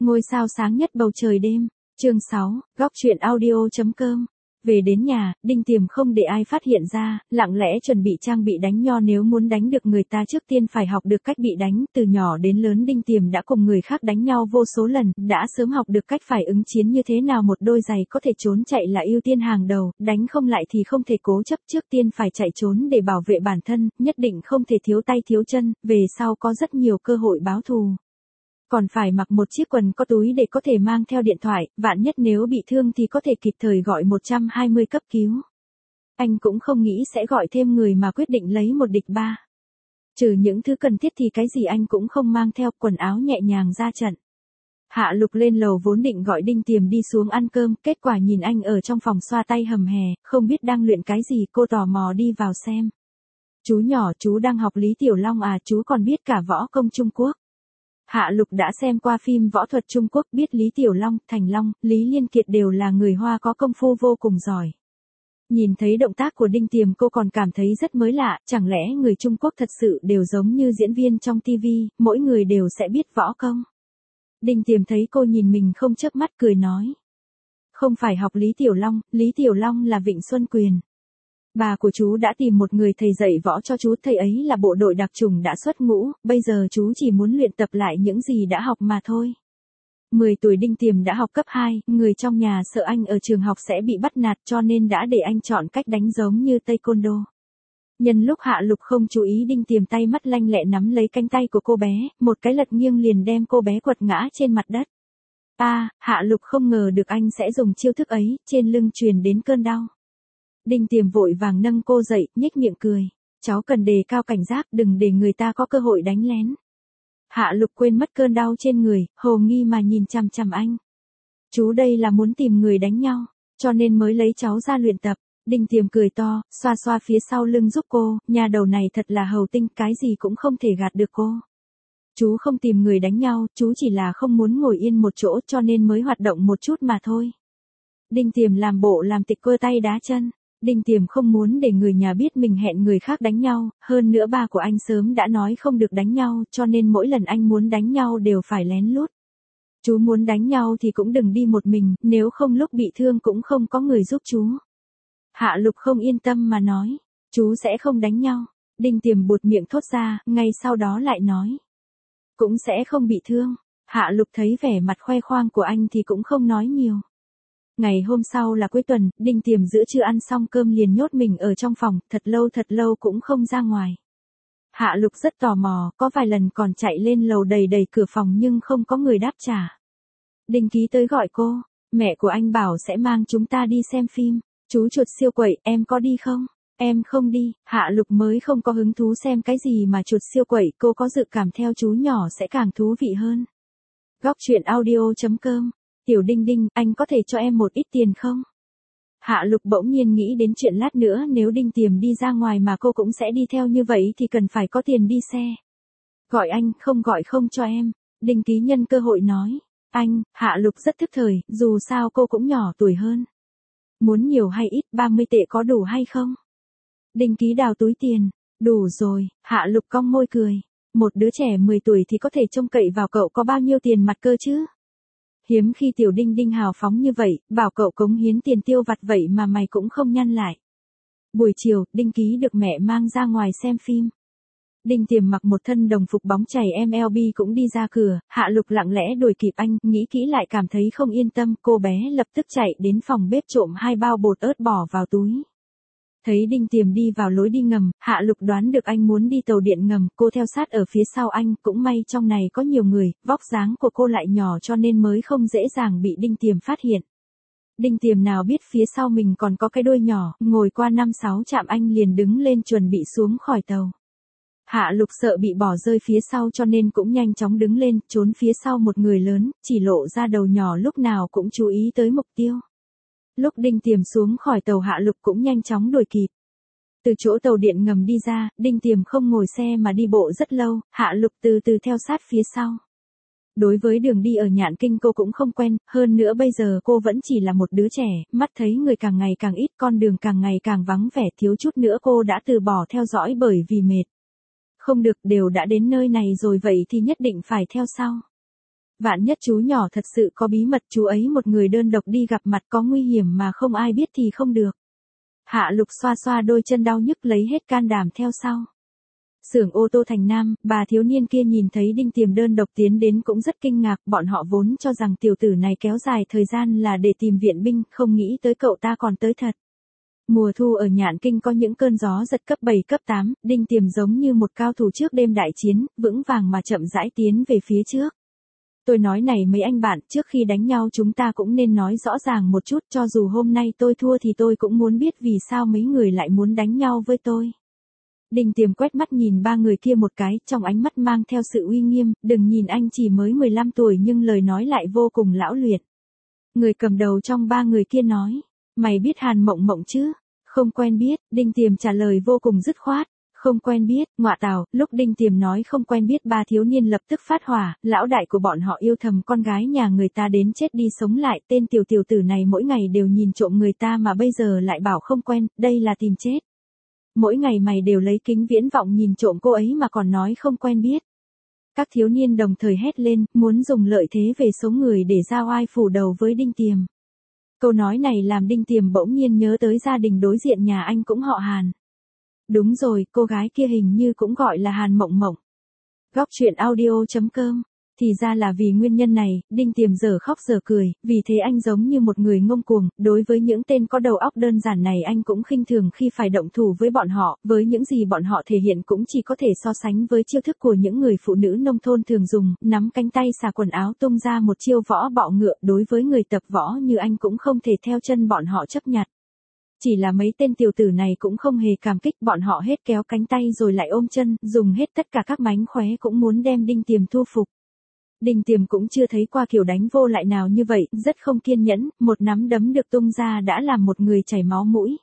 Ngôi sao sáng nhất bầu trời đêm. Chương 6, góc truyện audio.com. Về đến nhà, Đinh Tiềm không để ai phát hiện ra, lặng lẽ chuẩn bị trang bị đánh nho. Nếu muốn đánh được người ta trước tiên phải học được cách bị đánh. Từ nhỏ đến lớn Đinh Tiềm đã cùng người khác đánh nhau vô số lần, đã sớm học được cách phải ứng chiến như thế nào. Một đôi giày có thể trốn chạy là ưu tiên hàng đầu, đánh không lại thì không thể cố chấp, trước tiên phải chạy trốn để bảo vệ bản thân, nhất định không thể thiếu tay thiếu chân, về sau có rất nhiều cơ hội báo thù. Còn phải mặc một chiếc quần có túi để có thể mang theo điện thoại, vạn nhất nếu bị thương thì có thể kịp thời gọi 120 cấp cứu. Anh cũng không nghĩ sẽ gọi thêm người mà quyết định lấy một địch ba. Trừ những thứ cần thiết thì cái gì anh cũng không mang theo, quần áo nhẹ nhàng ra trận. Hạ Lục lên lầu vốn định gọi Đinh Tiềm đi xuống ăn cơm, kết quả nhìn anh ở trong phòng xoa tay hầm hè, không biết đang luyện cái gì, cô tò mò đi vào xem. Chú nhỏ, chú đang học Lý Tiểu Long à? Chú còn biết cả võ công Trung Quốc. Hạ Lục đã xem qua phim võ thuật Trung Quốc, biết Lý Tiểu Long, Thành Long, Lý Liên Kiệt đều là người Hoa có công phu vô cùng giỏi. Nhìn thấy động tác của Đinh Tiềm cô còn cảm thấy rất mới lạ, chẳng lẽ người Trung Quốc thật sự đều giống như diễn viên trong TV, mỗi người đều sẽ biết võ công. Đinh Tiềm thấy cô nhìn mình không chớp mắt cười nói. Không phải học Lý Tiểu Long là Vịnh Xuân Quyền. Bà của chú đã tìm một người thầy dạy võ cho chú, thầy ấy là bộ đội đặc chủng đã xuất ngũ, bây giờ chú chỉ muốn luyện tập lại những gì đã học mà thôi. 10 tuổi Đinh Tiềm đã học cấp 2, người trong nhà sợ anh ở trường học sẽ bị bắt nạt cho nên đã để anh chọn cách đánh giống như Taekwondo. Nhân lúc Hạ Lục không chú ý, Đinh Tiềm tay mắt lanh lẹ nắm lấy cánh tay của cô bé, một cái lật nghiêng liền đem cô bé quật ngã trên mặt đất. Hạ Lục không ngờ được anh sẽ dùng chiêu thức ấy, trên lưng truyền đến cơn đau. Đinh Tiềm vội vàng nâng cô dậy, nhếch miệng cười. Cháu cần đề cao cảnh giác, đừng để người ta có cơ hội đánh lén. Hạ Lục quên mất cơn đau trên người, hồ nghi mà nhìn chằm chằm anh. Chú đây là muốn tìm người đánh nhau, cho nên mới lấy cháu ra luyện tập. Đinh Tiềm cười to, xoa xoa phía sau lưng giúp cô, nhà đầu này thật là hầu tinh, cái gì cũng không thể gạt được cô. Chú không tìm người đánh nhau, chú chỉ là không muốn ngồi yên một chỗ cho nên mới hoạt động một chút mà thôi. Đinh Tiềm làm bộ làm tịch cơ tay đá chân. Đinh Tiềm không muốn để người nhà biết mình hẹn người khác đánh nhau, hơn nữa ba của anh sớm đã nói không được đánh nhau, cho nên mỗi lần anh muốn đánh nhau đều phải lén lút. Chú muốn đánh nhau thì cũng đừng đi một mình, nếu không lúc bị thương cũng không có người giúp chú. Hạ Lục không yên tâm mà nói, chú sẽ không đánh nhau. Đinh Tiềm buột miệng thốt ra, ngay sau đó lại nói, cũng sẽ không bị thương. Hạ Lục thấy vẻ mặt khoe khoang của anh thì cũng không nói nhiều. Ngày hôm sau là cuối tuần, Đinh Tiềm giữa trưa ăn xong cơm liền nhốt mình ở trong phòng, thật lâu cũng không ra ngoài. Hạ Lục rất tò mò, có vài lần còn chạy lên lầu đầy cửa phòng nhưng không có người đáp trả. Đinh Ký tới gọi cô, mẹ của anh bảo sẽ mang chúng ta đi xem phim, chú chuột siêu quậy, em có đi không? Em không đi. Hạ Lục mới không có hứng thú xem cái gì mà chuột siêu quậy, cô có dự cảm theo chú nhỏ sẽ càng thú vị hơn. Góc truyện audio.com. Tiểu Đinh Đinh, anh có thể cho em một ít tiền không? Hạ Lục bỗng nhiên nghĩ đến chuyện lát nữa nếu Đinh Tiềm đi ra ngoài mà cô cũng sẽ đi theo như vậy thì cần phải có tiền đi xe. Gọi anh, không gọi không cho em. Đinh Ký nhân cơ hội nói. Anh, Hạ Lục rất thức thời, dù sao cô cũng nhỏ tuổi hơn. Muốn nhiều hay ít, 30 tệ có đủ hay không? Đinh Ký đào túi tiền. Đủ rồi. Hạ Lục cong môi cười. Một đứa trẻ 10 tuổi thì có thể trông cậy vào cậu có bao nhiêu tiền mặt cơ chứ? Hiếm khi Tiểu Đinh Đinh hào phóng như vậy, bảo cậu cống hiến tiền tiêu vặt vậy mà mày cũng không nhăn lại. Buổi chiều, Đinh Ký được mẹ mang ra ngoài xem phim. Đinh Tiềm mặc một thân đồng phục bóng chày MLB cũng đi ra cửa, Hạ Lục lặng lẽ đuổi kịp anh, nghĩ kỹ lại cảm thấy không yên tâm, cô bé lập tức chạy đến phòng bếp trộm 2 bao bột ớt bỏ vào túi. Thấy Đinh Tiềm đi vào lối đi ngầm, Hạ Lục đoán được anh muốn đi tàu điện ngầm, cô theo sát ở phía sau anh, cũng may trong này có nhiều người, vóc dáng của cô lại nhỏ cho nên mới không dễ dàng bị Đinh Tiềm phát hiện. Đinh Tiềm nào biết phía sau mình còn có cái đuôi nhỏ, ngồi qua 5-6 trạm anh liền đứng lên chuẩn bị xuống khỏi tàu. Hạ Lục sợ bị bỏ rơi phía sau cho nên cũng nhanh chóng đứng lên, trốn phía sau một người lớn, chỉ lộ ra đầu nhỏ lúc nào cũng chú ý tới mục tiêu. Lúc Đinh Tiềm xuống khỏi tàu Hạ Lục cũng nhanh chóng đuổi kịp. Từ chỗ tàu điện ngầm đi ra, Đinh Tiềm không ngồi xe mà đi bộ rất lâu, Hạ Lục từ từ theo sát phía sau. Đối với đường đi ở Nhạn Kinh cô cũng không quen, hơn nữa bây giờ cô vẫn chỉ là một đứa trẻ, mắt thấy người càng ngày càng ít, con đường càng ngày càng vắng vẻ, thiếu chút nữa cô đã từ bỏ theo dõi bởi vì mệt. Không được, đều đã đến nơi này rồi vậy thì nhất định phải theo sau. Vạn nhất chú nhỏ thật sự có bí mật, chú ấy một người đơn độc đi gặp mặt có nguy hiểm mà không ai biết thì không được. Hạ Lục xoa xoa đôi chân đau nhức lấy hết can đảm theo sau. Xưởng ô tô Thành Nam, bà thiếu niên kia nhìn thấy Đinh Tiềm đơn độc tiến đến cũng rất kinh ngạc, bọn họ vốn cho rằng tiểu tử này kéo dài thời gian là để tìm viện binh, không nghĩ tới cậu ta còn tới thật. Mùa thu ở Nhạn Kinh có những cơn gió giật cấp 7 cấp 8, Đinh Tiềm giống như một cao thủ trước đêm đại chiến, vững vàng mà chậm rãi tiến về phía trước. Tôi nói này mấy anh bạn, trước khi đánh nhau chúng ta cũng nên nói rõ ràng một chút, cho dù hôm nay tôi thua thì tôi cũng muốn biết vì sao mấy người lại muốn đánh nhau với tôi. Đinh Tiềm quét mắt nhìn ba người kia một cái, trong ánh mắt mang theo sự uy nghiêm, đừng nhìn anh chỉ mới 15 tuổi nhưng lời nói lại vô cùng lão luyện. Người cầm đầu trong ba người kia nói, mày biết Hàn Mộng Mộng chứ? Không quen biết, Đinh Tiềm trả lời vô cùng dứt khoát. Không quen biết, ngọa tào, lúc Đinh Tiềm nói không quen biết ba thiếu niên lập tức phát hỏa, lão đại của bọn họ yêu thầm con gái nhà người ta đến chết đi sống lại, tên tiểu tử này mỗi ngày đều nhìn trộm người ta mà bây giờ lại bảo không quen, đây là tìm chết. Mỗi ngày mày đều lấy kính viễn vọng nhìn trộm cô ấy mà còn nói không quen biết. Các thiếu niên đồng thời hét lên, muốn dùng lợi thế về số người để ra oai phủ đầu với Đinh Tiềm. Câu nói này làm Đinh Tiềm bỗng nhiên nhớ tới gia đình đối diện nhà anh cũng họ Hàn. Đúng rồi, cô gái kia hình như cũng gọi là Hàn Mộng Mộng. Góc truyện audio.com. Thì ra là vì nguyên nhân này, Đinh Tiềm giờ khóc giờ cười, vì thế anh giống như một người ngông cuồng, đối với những tên có đầu óc đơn giản này anh cũng khinh thường khi phải động thủ với bọn họ, với những gì bọn họ thể hiện cũng chỉ có thể so sánh với chiêu thức của những người phụ nữ nông thôn thường dùng, nắm cánh tay xà quần áo tung ra một chiêu võ bọ ngựa, đối với người tập võ như anh cũng không thể theo chân bọn họ chấp nhặt. Chỉ là mấy tên tiểu tử này cũng không hề cảm kích, bọn họ hết kéo cánh tay rồi lại ôm chân, dùng hết tất cả các mánh khóe cũng muốn đem Đinh Tiềm thu phục. Đinh Tiềm cũng chưa thấy qua kiểu đánh vô lại nào như vậy, rất không kiên nhẫn, một nắm đấm được tung ra đã làm một người chảy máu mũi.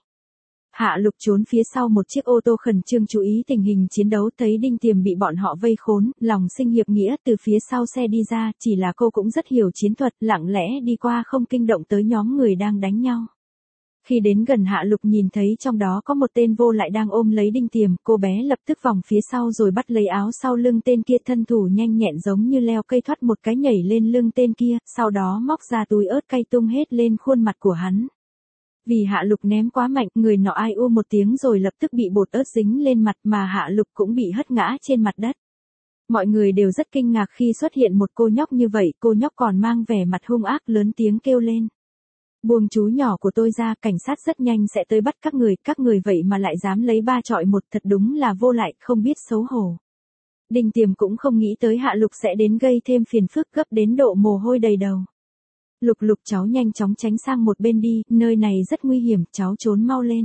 Hạ Lục trốn phía sau một chiếc ô tô khẩn trương chú ý tình hình chiến đấu, thấy Đinh Tiềm bị bọn họ vây khốn, lòng sinh hiệp nghĩa từ phía sau xe đi ra, chỉ là cô cũng rất hiểu chiến thuật, lặng lẽ đi qua không kinh động tới nhóm người đang đánh nhau. Khi đến gần Hạ Lục nhìn thấy trong đó có một tên vô lại đang ôm lấy Đinh Tiềm, cô bé lập tức vòng phía sau rồi bắt lấy áo sau lưng tên kia, thân thủ nhanh nhẹn giống như leo cây thoát một cái nhảy lên lưng tên kia, sau đó móc ra túi ớt cay tung hết lên khuôn mặt của hắn. Vì Hạ Lục ném quá mạnh, người nọ ai u một tiếng rồi lập tức bị bột ớt dính lên mặt mà Hạ Lục cũng bị hất ngã trên mặt đất. Mọi người đều rất kinh ngạc khi xuất hiện một cô nhóc như vậy, cô nhóc còn mang vẻ mặt hung ác lớn tiếng kêu lên. Buông chú nhỏ của tôi ra, cảnh sát rất nhanh sẽ tới bắt các người vậy mà lại dám lấy 3 chọi 1, thật đúng là vô lại, không biết xấu hổ. Đinh Tiềm cũng không nghĩ tới Hạ Lục sẽ đến gây thêm phiền phức gấp đến độ mồ hôi đầy đầu. Lục cháu nhanh chóng tránh sang một bên đi, nơi này rất nguy hiểm, cháu trốn mau lên.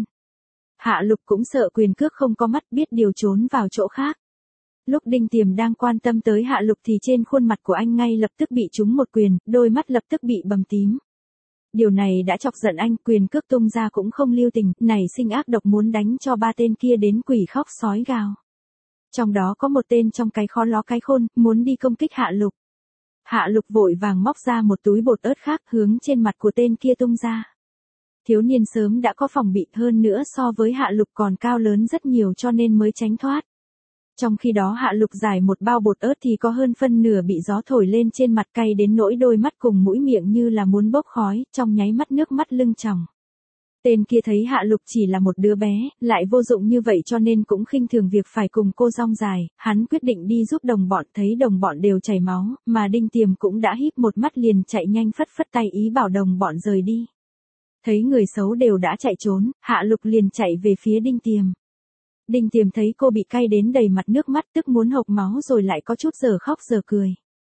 Hạ Lục cũng sợ quyền cước không có mắt, biết điều trốn vào chỗ khác. Lúc Đinh Tiềm đang quan tâm tới Hạ Lục thì trên khuôn mặt của anh ngay lập tức bị trúng một quyền, đôi mắt lập tức bị bầm tím. Điều này đã chọc giận anh, quyền cước tung ra cũng không lưu tình, nảy sinh ác độc muốn đánh cho ba tên kia đến quỷ khóc sói gào. Trong đó có một tên trong cái khó ló cái khôn, muốn đi công kích Hạ Lục. Hạ Lục vội vàng móc ra một túi bột ớt khác hướng trên mặt của tên kia tung ra. Thiếu niên sớm đã có phòng bị, hơn nữa so với Hạ Lục còn cao lớn rất nhiều cho nên mới tránh thoát. Trong khi đó Hạ Lục giải một bao bột ớt thì có hơn phân nửa bị gió thổi lên trên mặt, cay đến nỗi đôi mắt cùng mũi miệng như là muốn bốc khói, trong nháy mắt nước mắt lưng tròng. Tên kia thấy Hạ Lục chỉ là một đứa bé, lại vô dụng như vậy cho nên cũng khinh thường việc phải cùng cô rong dài, hắn quyết định đi giúp đồng bọn, thấy đồng bọn đều chảy máu, mà Đinh Tiềm cũng đã híp một mắt liền chạy nhanh phất phất tay ý bảo đồng bọn rời đi. Thấy người xấu đều đã chạy trốn, Hạ Lục liền chạy về phía Đinh Tiềm. Đinh Tiềm thấy cô bị cay đến đầy mặt nước mắt, tức muốn hộc máu rồi lại có chút giờ khóc giờ cười.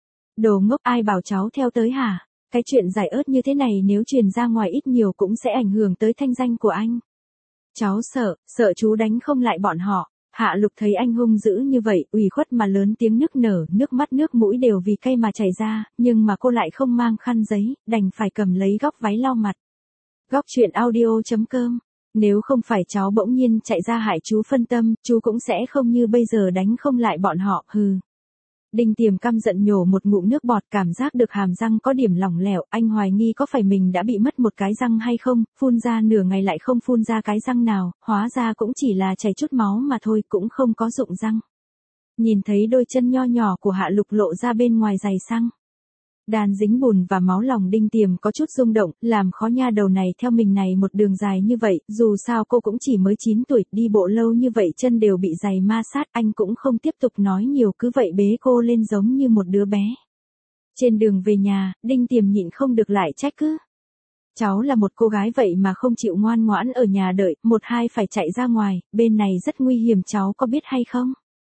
Đồ ngốc, ai bảo cháu theo tới hả? Cái chuyện giải ớt như thế này nếu truyền ra ngoài ít nhiều cũng sẽ ảnh hưởng tới thanh danh của anh. Cháu sợ chú đánh không lại bọn họ. Hạ Lục thấy anh hung dữ như vậy, ủy khuất mà lớn tiếng nức nở, nước mắt nước mũi đều vì cay mà chảy ra, nhưng mà cô lại không mang khăn giấy, đành phải cầm lấy góc váy lau mặt. Góc truyện audio.com. Nếu không phải cháu bỗng nhiên chạy ra hại chú phân tâm, chú cũng sẽ không như bây giờ đánh không lại bọn họ, hừ. Đinh Tiềm căm giận nhổ một ngụm nước bọt, cảm giác được hàm răng có điểm lỏng lẻo, anh hoài nghi có phải mình đã bị mất một cái răng hay không, phun ra nửa ngày lại không phun ra cái răng nào, hóa ra cũng chỉ là chảy chút máu mà thôi, cũng không có dụng răng. Nhìn thấy đôi chân nho nhỏ của Hạ Lục lộ ra bên ngoài giày xăng. Đàn dính bùn và máu lòng Đinh Tiềm có chút rung động, làm khó nha đầu này theo mình này một đường dài như vậy, dù sao cô cũng chỉ mới 9 tuổi, đi bộ lâu như vậy chân đều bị giày ma sát, anh cũng không tiếp tục nói nhiều cứ vậy bế cô lên giống như một đứa bé. Trên đường về nhà, Đinh Tiềm nhịn không được lại trách cứ. Cháu là một cô gái vậy mà không chịu ngoan ngoãn ở nhà đợi, một hai phải chạy ra ngoài, bên này rất nguy hiểm cháu có biết hay không?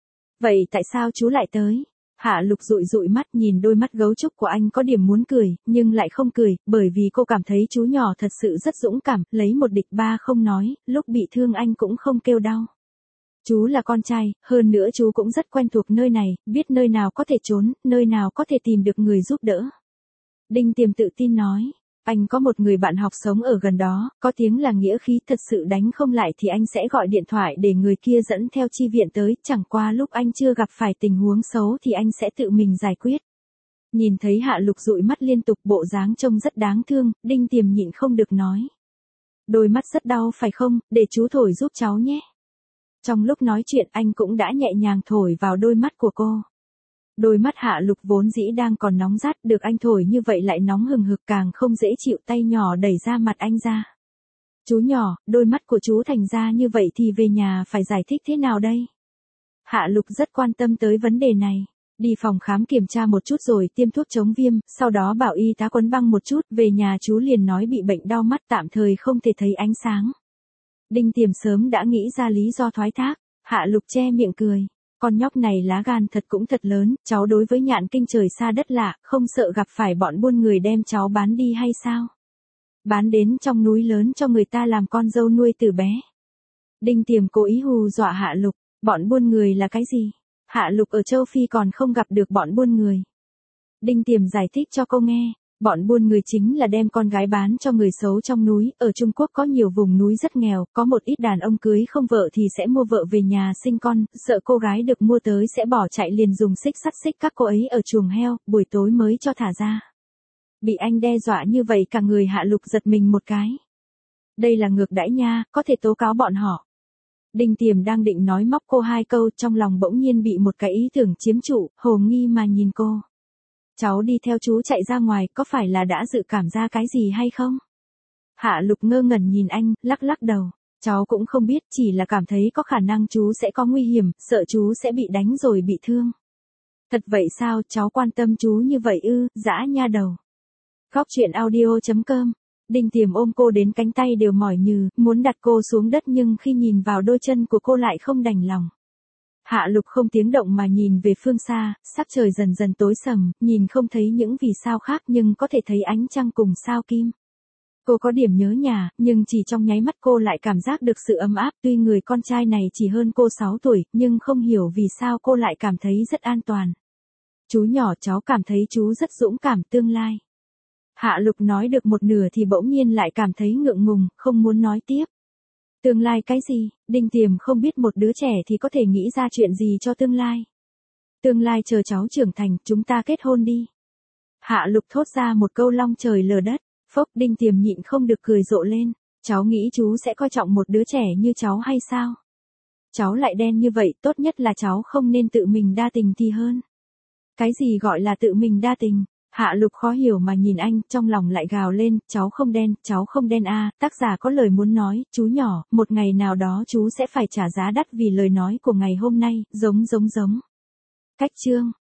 Vậy tại sao chú lại tới? Hạ Lục dụi dụi mắt nhìn đôi mắt gấu trúc của anh có điểm muốn cười, nhưng lại không cười, bởi vì cô cảm thấy chú nhỏ thật sự rất dũng cảm, lấy một địch ba không nói, lúc bị thương anh cũng không kêu đau. Chú là con trai, hơn nữa chú cũng rất quen thuộc nơi này, biết nơi nào có thể trốn, nơi nào có thể tìm được người giúp đỡ. Đinh Tiềm tự tin nói. Anh có một người bạn học sống ở gần đó, có tiếng là nghĩa khí, thật sự đánh không lại thì anh sẽ gọi điện thoại để người kia dẫn theo chi viện tới, chẳng qua lúc anh chưa gặp phải tình huống xấu thì anh sẽ tự mình giải quyết. Nhìn thấy Hạ Lục dụi mắt liên tục bộ dáng trông rất đáng thương, Đinh Tiềm nhịn không được nói. Đôi mắt rất đau phải không, để chú thổi giúp cháu nhé. Trong lúc nói chuyện anh cũng đã nhẹ nhàng thổi vào đôi mắt của cô. Đôi mắt Hạ Lục vốn dĩ đang còn nóng rát, được anh thổi như vậy lại nóng hừng hực càng không dễ chịu, tay nhỏ đẩy ra mặt anh ra. Chú nhỏ, đôi mắt của chú thành ra như vậy thì về nhà phải giải thích thế nào đây? Hạ Lục rất quan tâm tới vấn đề này. Đi phòng khám kiểm tra một chút rồi tiêm thuốc chống viêm, sau đó bảo y tá quấn băng một chút, về nhà chú liền nói bị bệnh đau mắt tạm thời không thể thấy ánh sáng. Đinh Tiềm sớm đã nghĩ ra lý do thoái thác, Hạ Lục che miệng cười. Con nhóc này lá gan thật cũng thật lớn, cháu đối với Nhạn Kinh trời xa đất lạ, không sợ gặp phải bọn buôn người đem cháu bán đi hay sao? Bán đến trong núi lớn cho người ta làm con dâu nuôi từ bé. Đinh Tiềm cố ý hù dọa Hạ Lục, bọn buôn người là cái gì? Hạ Lục ở châu Phi còn không gặp được bọn buôn người. Đinh Tiềm giải thích cho cô nghe. Bọn buôn người chính là đem con gái bán cho người xấu trong núi, ở Trung Quốc có nhiều vùng núi rất nghèo, có một ít đàn ông cưới không vợ thì sẽ mua vợ về nhà sinh con, sợ cô gái được mua tới sẽ bỏ chạy liền dùng xích sắt xích các cô ấy ở chuồng heo, buổi tối mới cho thả ra. Bị anh đe dọa như vậy cả người Hạ Lục giật mình một cái. Đây là ngược đãi nha, có thể tố cáo bọn họ. Đinh Tiềm đang định nói móc cô hai câu, trong lòng bỗng nhiên bị một cái ý tưởng chiếm trụ, hồ nghi mà nhìn cô. Cháu đi theo chú chạy ra ngoài, có phải là đã dự cảm ra cái gì hay không? Hạ Lục ngơ ngẩn nhìn anh, lắc lắc đầu. Cháu cũng không biết, chỉ là cảm thấy có khả năng chú sẽ có nguy hiểm, sợ chú sẽ bị đánh rồi bị thương. Thật vậy sao, cháu quan tâm chú như vậy ư, dã nha đầu. Góc truyện audio.com. Đinh Tiềm ôm cô đến cánh tay đều mỏi nhừ, muốn đặt cô xuống đất nhưng khi nhìn vào đôi chân của cô lại không đành lòng. Hạ Lục không tiếng động mà nhìn về phương xa, sắc trời dần dần tối sầm, nhìn không thấy những vì sao khác nhưng có thể thấy ánh trăng cùng sao kim. Cô có điểm nhớ nhà, nhưng chỉ trong nháy mắt cô lại cảm giác được sự ấm áp, tuy người con trai này chỉ hơn cô 6 tuổi, nhưng không hiểu vì sao cô lại cảm thấy rất an toàn. Chú nhỏ, cháu cảm thấy chú rất dũng cảm tương lai. Hạ Lục nói được một nửa thì bỗng nhiên lại cảm thấy ngượng ngùng, không muốn nói tiếp. Tương lai cái gì? Đinh Tiềm không biết một đứa trẻ thì có thể nghĩ ra chuyện gì cho tương lai. Tương lai chờ cháu trưởng thành, chúng ta kết hôn đi. Hạ Lục thốt ra một câu long trời lở đất, phốc. Đinh Tiềm nhịn không được cười rộ lên. Cháu nghĩ chú sẽ coi trọng một đứa trẻ như cháu hay sao? Cháu lại đen như vậy, tốt nhất là cháu không nên tự mình đa tình thì hơn. Cái gì gọi là tự mình đa tình? Hạ Lục khó hiểu mà nhìn anh, trong lòng lại gào lên, cháu không đen a, tác giả có lời muốn nói, chú nhỏ, một ngày nào đó chú sẽ phải trả giá đắt vì lời nói của ngày hôm nay, giống. Cách chương